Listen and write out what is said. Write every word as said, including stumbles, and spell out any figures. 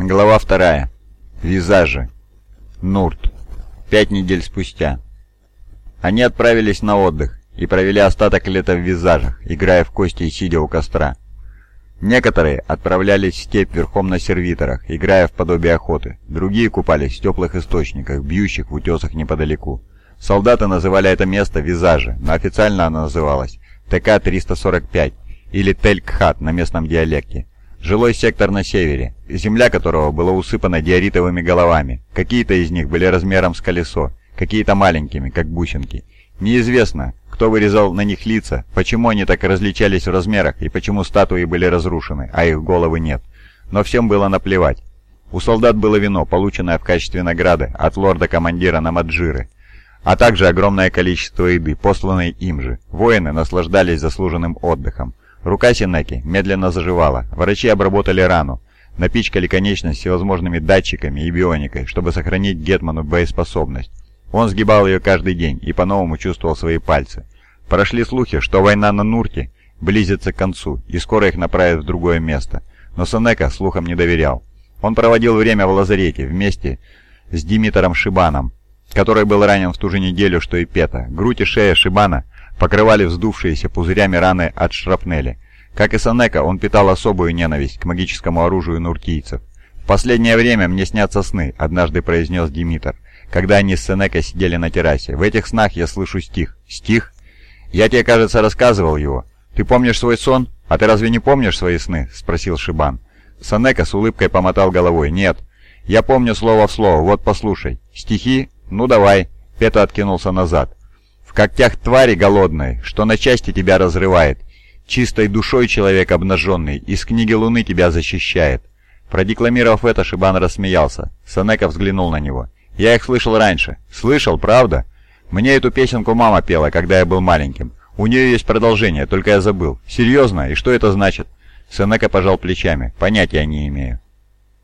Глава вторая. Визажи. Нурт. Пять недель спустя. Они отправились на отдых и провели остаток лета в визажах, играя в кости и сидя у костра. Некоторые отправлялись в степь верхом на сервиторах, играя в подобие охоты. Другие купались в теплых источниках, бьющих в утесах неподалеку. Солдаты называли это место Визажи, но официально оно называлось Тэ Ка триста сорок пять или Тель-Кхат на местном диалекте. Жилой сектор на севере, земля которого была усыпана диоритовыми головами. Какие-то из них были размером с колесо, какие-то маленькими, как бусинки. Неизвестно, кто вырезал на них лица, почему они так различались в размерах и почему статуи были разрушены, а их головы нет. Но всем было наплевать. У солдат было вино, полученное в качестве награды от лорда-командира Намаджиры, а также огромное количество еды, посланной им же. Воины наслаждались заслуженным отдыхом. Рука Сенеки медленно заживала, врачи обработали рану, напичкали конечность всевозможными датчиками и бионикой, чтобы сохранить Гетману боеспособность. Он сгибал ее каждый день и по-новому чувствовал свои пальцы. Прошли слухи, что война на Нурте близится к концу, и скоро их направят в другое место. Но Сенека слухам не доверял. Он проводил время в лазарете вместе с Димитром Шибаном, который был ранен в ту же неделю, что и Пета. Грудь и шея Шибана покрывали вздувшиеся пузырями раны от шрапнели. Как и Сенека, он питал особую ненависть к магическому оружию нуртийцев. «В последнее время мне снятся сны», — однажды произнес Димитр, когда они с Сенекой сидели на террасе. «В этих снах я слышу стих». «Стих? Я тебе, кажется, рассказывал его. Ты помнишь свой сон? А ты разве не помнишь свои сны?» — спросил Шибан. Сенека с улыбкой помотал головой. «Нет. Я помню слово в слово. Вот послушай. Стихи? Ну давай». Пета откинулся назад. «В когтях твари голодной, что на части тебя разрывает. Чистой душой человек обнаженный, из книги Луны тебя защищает». Продекламировав это, Шибан рассмеялся. Сенека взглянул на него. «Я их слышал раньше». «Слышал, правда? Мне эту песенку мама пела, когда я был маленьким. У нее есть продолжение, только я забыл». «Серьезно? И что это значит?» Сенека пожал плечами. «Понятия не имею».